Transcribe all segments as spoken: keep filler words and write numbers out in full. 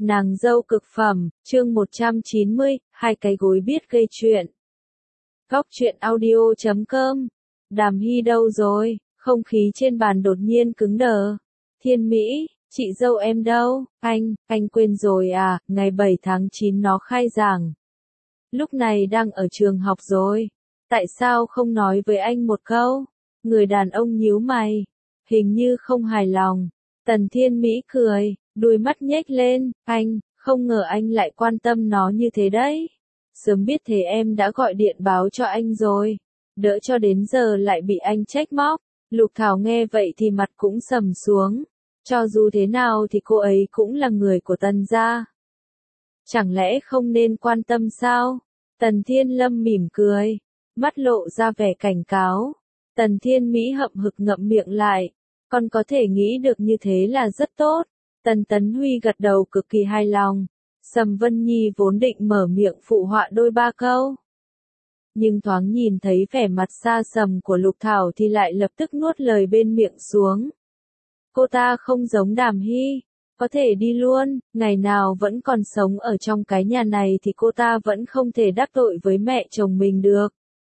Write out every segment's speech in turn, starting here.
Nàng dâu cực phẩm, chương một trăm chín mươi, hai cái gối biết gây chuyện. Góc truyện audio chấm com. Đàm Hy đâu rồi? Không khí trên bàn đột nhiên cứng đờ. Thiên Mỹ, chị dâu em đâu? Anh, anh quên rồi à, ngày bảy tháng chín nó khai giảng. Lúc này đang ở trường học rồi. Tại sao không nói với anh một câu? Người đàn ông nhíu mày. Hình như không hài lòng. Tần Thiên Mỹ cười, đôi mắt nhếch lên. Anh, không ngờ anh lại quan tâm nó như thế đấy. Sớm biết thế em đã gọi điện báo cho anh rồi. Đỡ cho đến giờ lại bị anh trách móc. Lục Thảo nghe vậy thì mặt cũng sầm xuống. Cho dù thế nào thì cô ấy cũng là người của Tần gia. Chẳng lẽ không nên quan tâm sao? Tần Thiên Lâm mỉm cười, mắt lộ ra vẻ cảnh cáo. Tần Thiên Mỹ hậm hực ngậm miệng lại. Con có thể nghĩ được như thế là rất tốt. Tần Tấn Huy gật đầu cực kỳ hài lòng. Sầm Vân Nhi vốn định mở miệng phụ họa đôi ba câu. Nhưng thoáng nhìn thấy vẻ mặt xa sầm của Lục Thảo thì lại lập tức nuốt lời bên miệng xuống. Cô ta không giống Đàm Hy. Có thể đi luôn, ngày nào vẫn còn sống ở trong cái nhà này thì cô ta vẫn không thể đắc tội với mẹ chồng mình được.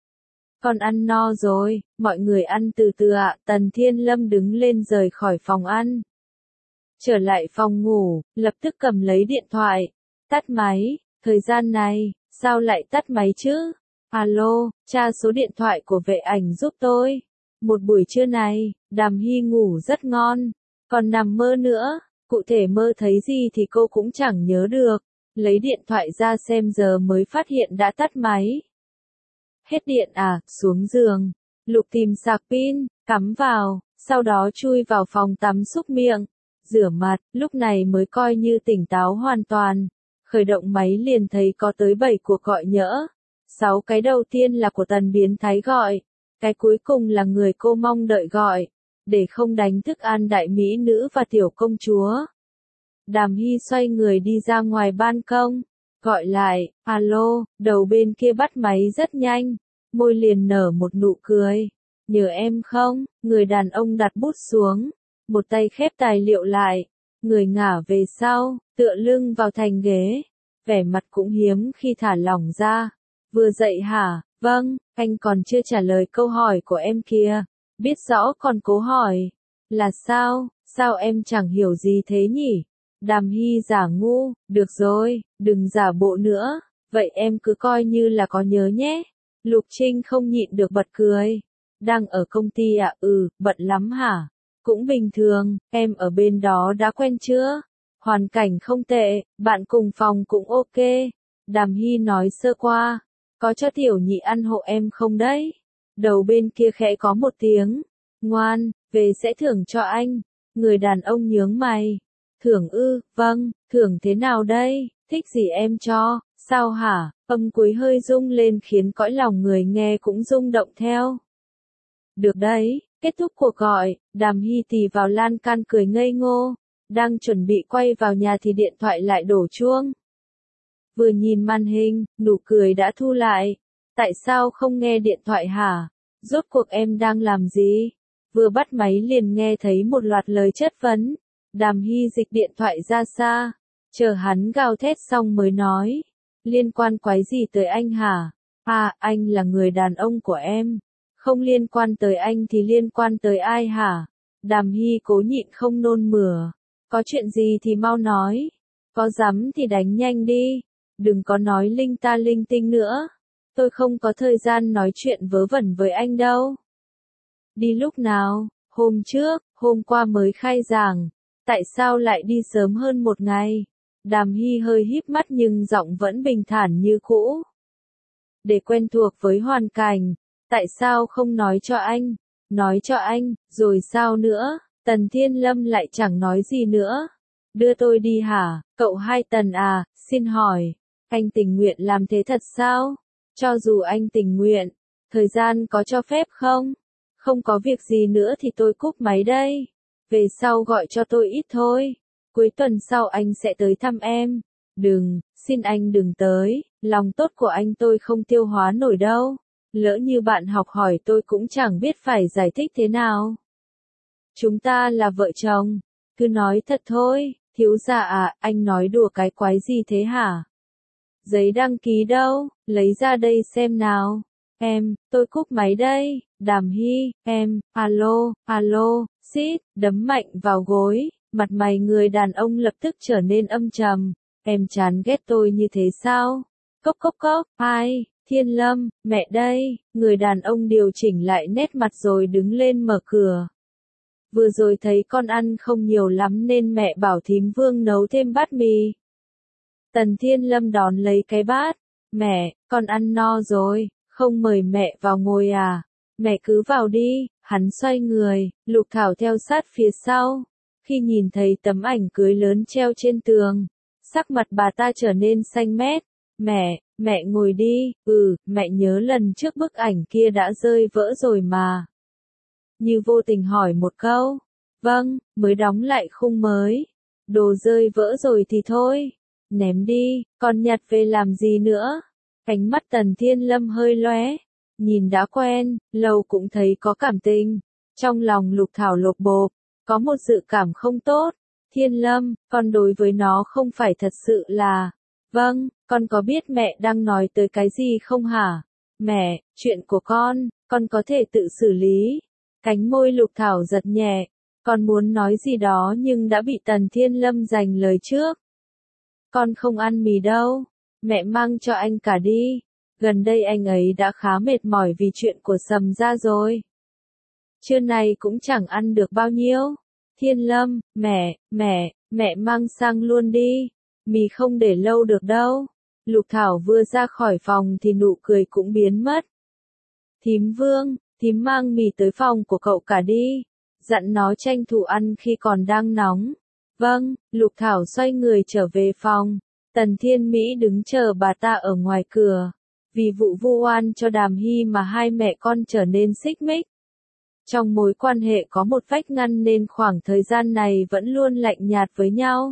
Con ăn no rồi, mọi người ăn từ từ ạ. Tần Thiên Lâm đứng lên rời khỏi phòng ăn. Trở lại phòng ngủ, lập tức cầm lấy điện thoại. Tắt máy, thời gian này, sao lại tắt máy chứ? Alo, tra số điện thoại của vệ ảnh giúp tôi. Một buổi trưa này, Đàm Hy ngủ rất ngon, còn nằm mơ nữa. Cụ thể mơ thấy gì thì cô cũng chẳng nhớ được. Lấy điện thoại ra xem giờ mới phát hiện đã tắt máy. Hết điện à, xuống giường. Lục tìm sạc pin, cắm vào, sau đó chui vào phòng tắm xúc miệng, rửa mặt, lúc này mới coi như tỉnh táo hoàn toàn. Khởi động máy liền thấy có tới bảy cuộc gọi nhỡ. Sáu cái đầu tiên là của Tần biến thái gọi. Cái cuối cùng là người cô mong đợi gọi. Để không đánh thức an đại mỹ nữ và tiểu công chúa. Đàm Hy xoay người đi ra ngoài ban công, gọi lại, alo, đầu bên kia bắt máy rất nhanh, môi liền nở một nụ cười. Nhờ em không? Người đàn ông đặt bút xuống, một tay khép tài liệu lại, người ngả về sau, tựa lưng vào thành ghế, vẻ mặt cũng hiếm khi thả lỏng ra. Vừa dậy hả? Vâng, anh còn chưa trả lời câu hỏi của em kìa. Biết rõ còn cố hỏi. Là sao? Sao em chẳng hiểu gì thế nhỉ? Đàm Hy giả ngu, được rồi, đừng giả bộ nữa. Vậy em cứ coi như là có nhớ nhé. Lục Trinh không nhịn được bật cười. Đang ở công ty à? Ừ, bận lắm hả? Cũng bình thường, em ở bên đó đã quen chưa? Hoàn cảnh không tệ, bạn cùng phòng cũng ok. Đàm Hy nói sơ qua. Có cho tiểu nhị ăn hộ em không đấy? Đầu bên kia khẽ có một tiếng. Ngoan, về sẽ thưởng cho anh. Người đàn ông nhướng mày. Thưởng ư? Vâng, thưởng thế nào đây? Thích gì em cho? Sao hả? Âm cuối hơi rung lên khiến cõi lòng người nghe cũng rung động theo. Được đấy, kết thúc cuộc gọi, Đàm Hy tì vào lan can cười ngây ngô. Đang chuẩn bị quay vào nhà thì điện thoại lại đổ chuông. Vừa nhìn màn hình, nụ cười đã thu lại. Tại sao không nghe điện thoại hả? Rốt cuộc em đang làm gì? Vừa bắt máy liền nghe thấy một loạt lời chất vấn. Đàm Hy dịch điện thoại ra xa. Chờ hắn gào thét xong mới nói. Liên quan quái gì tới anh hả? À, anh là người đàn ông của em. Không liên quan tới anh thì liên quan tới ai hả? Đàm Hy cố nhịn không nôn mửa. Có chuyện gì thì mau nói. Có dám thì đánh nhanh đi. Đừng có nói linh ta linh tinh nữa. Tôi không có thời gian nói chuyện vớ vẩn với anh đâu. Đi lúc nào? Hôm trước, hôm qua mới khai giảng. Tại sao lại đi sớm hơn một ngày? Đàm Hy hơi híp mắt nhưng giọng vẫn bình thản như cũ. Để quen thuộc với hoàn cảnh. Tại sao không nói cho anh? Nói cho anh, rồi sao nữa? Tần Thiên Lâm lại chẳng nói gì nữa. Đưa tôi đi hả? Cậu hai Tần à, xin hỏi. Anh tình nguyện làm thế thật sao? Cho dù anh tình nguyện, thời gian có cho phép không? Không có việc gì nữa thì tôi cúp máy đây. Về sau gọi cho tôi ít thôi. Cuối tuần sau anh sẽ tới thăm em. Đừng, xin anh đừng tới. Lòng tốt của anh tôi không tiêu hóa nổi đâu. Lỡ như bạn học hỏi tôi cũng chẳng biết phải giải thích thế nào. Chúng ta là vợ chồng. Cứ nói thật thôi. Thiếu gia à, anh nói đùa cái quái gì thế hả? Giấy đăng ký đâu, lấy ra đây xem nào. Em, tôi cúp máy đây, Đàm Hy, em, alo, alo, xít, đấm mạnh vào gối, mặt mày người đàn ông lập tức trở nên âm trầm. Em chán ghét tôi như thế sao? Cốc cốc cốc, ai? Thiên Lâm, mẹ đây, người đàn ông điều chỉnh lại nét mặt rồi đứng lên mở cửa. Vừa rồi thấy con ăn không nhiều lắm nên mẹ bảo thím Vương nấu thêm bát mì. Tần Thiên Lâm đón lấy cái bát. Mẹ, con ăn no rồi, không mời mẹ vào ngồi à? Mẹ cứ vào đi, hắn xoay người, Lục Thảo theo sát phía sau. Khi nhìn thấy tấm ảnh cưới lớn treo trên tường, sắc mặt bà ta trở nên xanh mét. Mẹ, mẹ ngồi đi, ừ, mẹ nhớ lần trước bức ảnh kia đã rơi vỡ rồi mà. Như vô tình hỏi một câu. Vâng, mới đóng lại khung mới. Đồ rơi vỡ rồi thì thôi. Ném đi, còn nhặt về làm gì nữa? Ánh mắt Tần Thiên Lâm hơi lóe. Nhìn đã quen, lâu cũng thấy có cảm tình. Trong lòng Lục Thảo lột bộp, có một dự cảm không tốt. Thiên Lâm, con đối với nó không phải thật sự là... Vâng, con có biết mẹ đang nói tới cái gì không hả? Mẹ, chuyện của con, con có thể tự xử lý. Cánh môi Lục Thảo giật nhẹ, con muốn nói gì đó nhưng đã bị Tần Thiên Lâm giành lời trước. Con không ăn mì đâu, mẹ mang cho anh cả đi. Gần đây anh ấy đã khá mệt mỏi vì chuyện của Sầm gia rồi. Trưa nay cũng chẳng ăn được bao nhiêu. Thiên Lâm, mẹ, mẹ, mẹ mang sang luôn đi. Mì không để lâu được đâu. Lục Thảo vừa ra khỏi phòng thì nụ cười cũng biến mất. Thím Vương, thím mang mì tới phòng của cậu cả đi. Dặn nó tranh thủ ăn khi còn đang nóng. Vâng, Lục Thảo xoay người trở về phòng. Tần Thiên Mỹ đứng chờ bà ta ở ngoài cửa. Vì vụ vu oan cho Đàm Hy mà hai mẹ con trở nên xích mích. Trong mối quan hệ có một vách ngăn nên khoảng thời gian này vẫn luôn lạnh nhạt với nhau.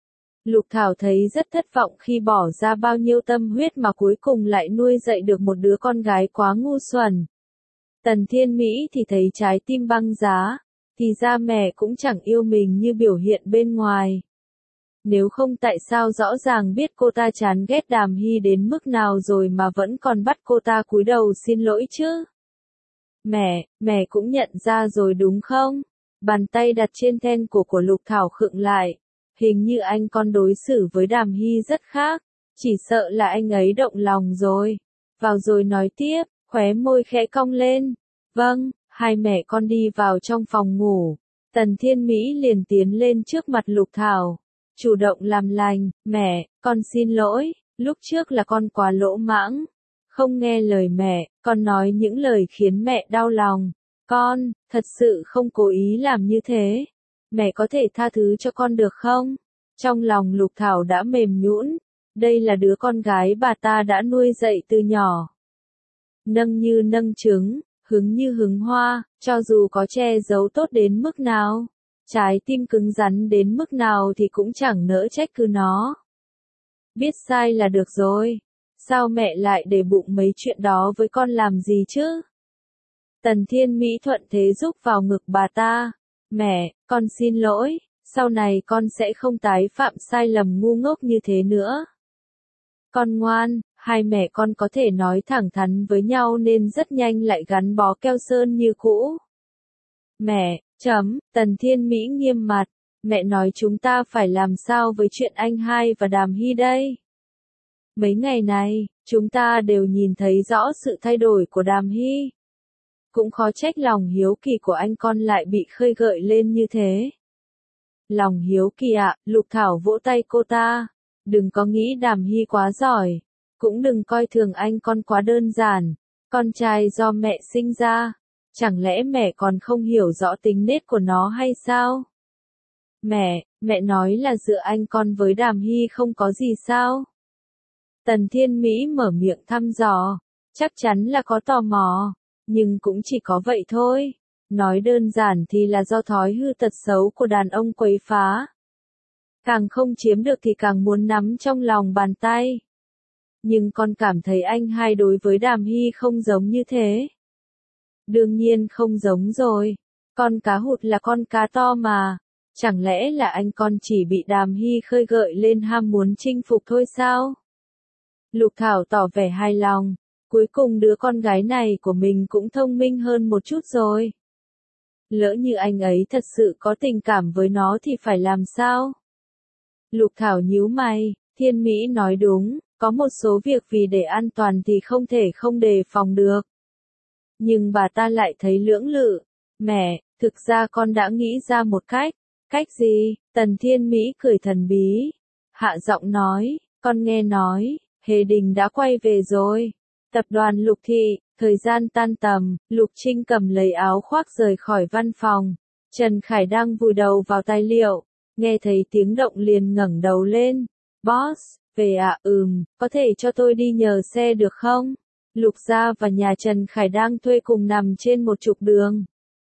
Lục Thảo thấy rất thất vọng khi bỏ ra bao nhiêu tâm huyết mà cuối cùng lại nuôi dạy được một đứa con gái quá ngu xuẩn. Tần Thiên Mỹ thì thấy trái tim băng giá, thì ra mẹ cũng chẳng yêu mình như biểu hiện bên ngoài. Nếu không tại sao rõ ràng biết cô ta chán ghét Đàm Hy đến mức nào rồi mà vẫn còn bắt cô ta cúi đầu xin lỗi chứ? Mẹ, mẹ cũng nhận ra rồi đúng không? Bàn tay đặt trên then cổ của Lục Thảo khựng lại. Hình như anh con đối xử với Đàm Hy rất khác, chỉ sợ là anh ấy động lòng rồi. Vào rồi nói tiếp, khóe môi khẽ cong lên. Vâng, hai mẹ con đi vào trong phòng ngủ. Tần Thiên Mỹ liền tiến lên trước mặt Lục Thảo, chủ động làm lành. Mẹ, con xin lỗi, lúc trước là con quá lỗ mãng, không nghe lời mẹ, con nói những lời khiến mẹ đau lòng. Con, thật sự không cố ý làm như thế. Mẹ có thể tha thứ cho con được không? Trong lòng Lục Thảo đã mềm nhũn, đây là đứa con gái bà ta đã nuôi dạy từ nhỏ. Nâng như nâng trứng, hứng như hứng hoa, cho dù có che giấu tốt đến mức nào, trái tim cứng rắn đến mức nào thì cũng chẳng nỡ trách cứ nó. Biết sai là được rồi, sao mẹ lại để bụng mấy chuyện đó với con làm gì chứ? Tần Thiên Mỹ thuận thế giúp vào ngực bà ta. Mẹ, con xin lỗi, sau này con sẽ không tái phạm sai lầm ngu ngốc như thế nữa. Con ngoan, hai mẹ con có thể nói thẳng thắn với nhau nên rất nhanh lại gắn bó keo sơn như cũ. Mẹ, chấm, Tần Thiên Mỹ nghiêm mặt, mẹ nói chúng ta phải làm sao với chuyện anh hai và Đàm Hy đây? Mấy ngày này, chúng ta đều nhìn thấy rõ sự thay đổi của Đàm Hy. Cũng khó trách lòng hiếu kỳ của anh con lại bị khơi gợi lên như thế. Lòng hiếu kỳ ạ, à, Lục Thảo vỗ tay cô ta. Đừng có nghĩ Đàm Hy quá giỏi. Cũng đừng coi thường anh con quá đơn giản. Con trai do mẹ sinh ra. Chẳng lẽ mẹ còn không hiểu rõ tính nết của nó hay sao? Mẹ, mẹ nói là giữa anh con với Đàm Hy không có gì sao? Tần Thiên Mỹ mở miệng thăm dò. Chắc chắn là có tò mò. Nhưng cũng chỉ có vậy thôi. Nói đơn giản thì là do thói hư tật xấu của đàn ông quấy phá. Càng không chiếm được thì càng muốn nắm trong lòng bàn tay. Nhưng con cảm thấy anh hai đối với Đàm Hy không giống như thế. Đương nhiên không giống rồi. Con cá hụt là con cá to mà. Chẳng lẽ là anh con chỉ bị Đàm Hy khơi gợi lên ham muốn chinh phục thôi sao? Lục Thảo tỏ vẻ hài lòng, cuối cùng đứa con gái này của mình cũng thông minh hơn một chút rồi. Lỡ như anh ấy thật sự có tình cảm với nó thì phải làm sao? Lục Thảo nhíu mày, Thiên Mỹ nói đúng, có một số việc vì để an toàn thì không thể không đề phòng được. Nhưng bà ta lại thấy lưỡng lự. Mẹ, thực ra con đã nghĩ ra một cách. Cách gì? Tần Thiên Mỹ cười thần bí. Hạ giọng nói, con nghe nói, Hề Đình đã quay về rồi. Tập đoàn Lục Thị, thời gian tan tầm, Lục Trinh cầm lấy áo khoác rời khỏi văn phòng. Trần Khải đang vùi đầu vào tài liệu, nghe thấy tiếng động liền ngẩng đầu lên. Boss, về à? Ừm, có thể cho tôi đi nhờ xe được không? Lục gia và nhà Trần Khải đang thuê cùng nằm trên một trục đường.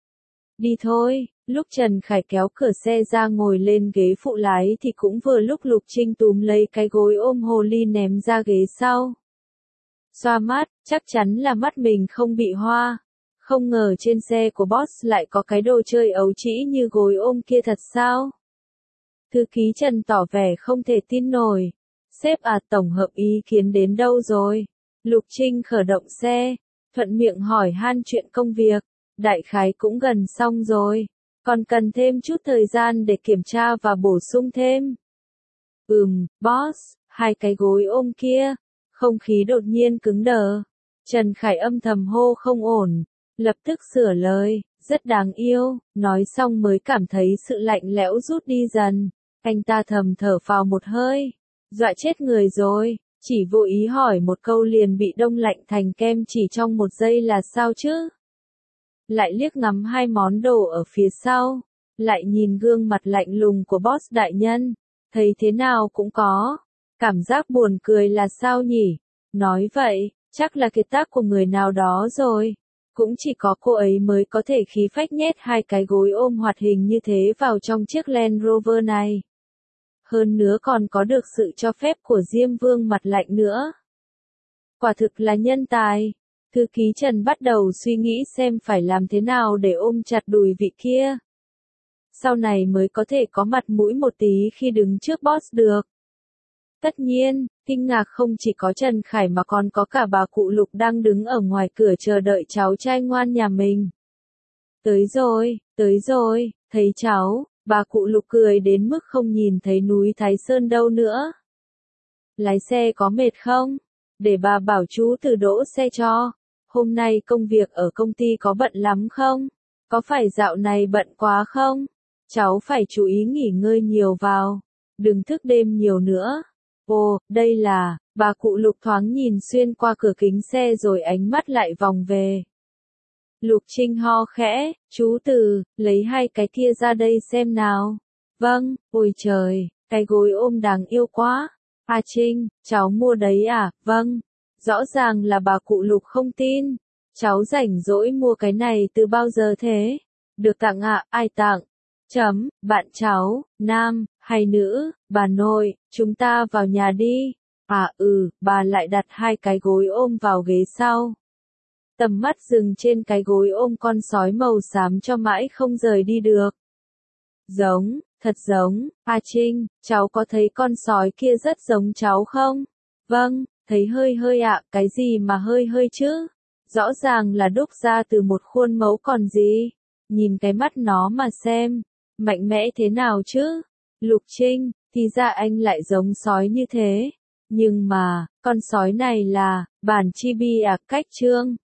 Đi thôi, lúc Trần Khải kéo cửa xe ra ngồi lên ghế phụ lái thì cũng vừa lúc Lục Trinh túm lấy cái gối ôm hồ ly ném ra ghế sau. Xoa mắt, chắc chắn là mắt mình không bị hoa. Không ngờ trên xe của boss lại có cái đồ chơi ấu trĩ như gối ôm kia thật sao? Thư ký Trần tỏ vẻ không thể tin nổi. Sếp à, tổng hợp ý kiến đến đâu rồi? Lục Trinh khởi động xe, thuận miệng hỏi han chuyện công việc. Đại khái cũng gần xong rồi, còn cần thêm chút thời gian để kiểm tra và bổ sung thêm. Ừm, boss, hai cái gối ôm kia. Không khí đột nhiên cứng đờ. Trần Khải âm thầm hô không ổn, lập tức sửa lời, rất đáng yêu, nói xong mới cảm thấy sự lạnh lẽo rút đi dần. Anh ta thầm thở phào một hơi, dọa chết người rồi, chỉ vô ý hỏi một câu liền bị đông lạnh thành kem chỉ trong một giây là sao chứ? Lại liếc ngắm hai món đồ ở phía sau, lại nhìn gương mặt lạnh lùng của boss đại nhân, thấy thế nào cũng có cảm giác buồn cười là sao nhỉ? Nói vậy, chắc là kiệt tác của người nào đó rồi. Cũng chỉ có cô ấy mới có thể khí phách nhét hai cái gối ôm hoạt hình như thế vào trong chiếc Land Rover này. Hơn nữa còn có được sự cho phép của Diêm Vương mặt lạnh nữa. Quả thực là nhân tài. Thư ký Trần bắt đầu suy nghĩ xem phải làm thế nào để ôm chặt đùi vị kia. Sau này mới có thể có mặt mũi một tí khi đứng trước boss được. Tất nhiên, kinh ngạc không chỉ có Trần Khải mà còn có cả bà cụ Lục đang đứng ở ngoài cửa chờ đợi cháu trai ngoan nhà mình. Tới rồi, tới rồi, thấy cháu, bà cụ Lục cười đến mức không nhìn thấy núi Thái Sơn đâu nữa. Lái xe có mệt không? Để bà bảo chú Từ đỗ xe cho. Hôm nay công việc ở công ty có bận lắm không? Có phải dạo này bận quá không? Cháu phải chú ý nghỉ ngơi nhiều vào. Đừng thức đêm nhiều nữa. Ồ, đây là, bà cụ Lục thoáng nhìn xuyên qua cửa kính xe rồi ánh mắt lại vòng về. Lục Trinh ho khẽ, chú Từ, lấy hai cái kia ra đây xem nào. Vâng, ôi trời, cái gối ôm đáng yêu quá. A Trinh, cháu mua đấy à? Vâng. Rõ ràng là bà cụ Lục không tin. Cháu rảnh rỗi mua cái này từ bao giờ thế? Được tặng ạ, à? Ai tặng? Chấm, bạn cháu, nam, hay nữ, bà nội, chúng ta vào nhà đi. À ừ, bà lại đặt hai cái gối ôm vào ghế sau. Tầm mắt dừng trên cái gối ôm con sói màu xám cho mãi không rời đi được. Giống, thật giống, A Trinh, cháu có thấy con sói kia rất giống cháu không? Vâng, thấy hơi hơi ạ, à, cái gì mà hơi hơi chứ? Rõ ràng là đúc ra từ một khuôn mẫu còn gì? Nhìn cái mắt nó mà xem, mạnh mẽ thế nào chứ? Lục Trinh, thì ra anh lại giống sói như thế. Nhưng mà, con sói này là, bản chibi à, cách trương.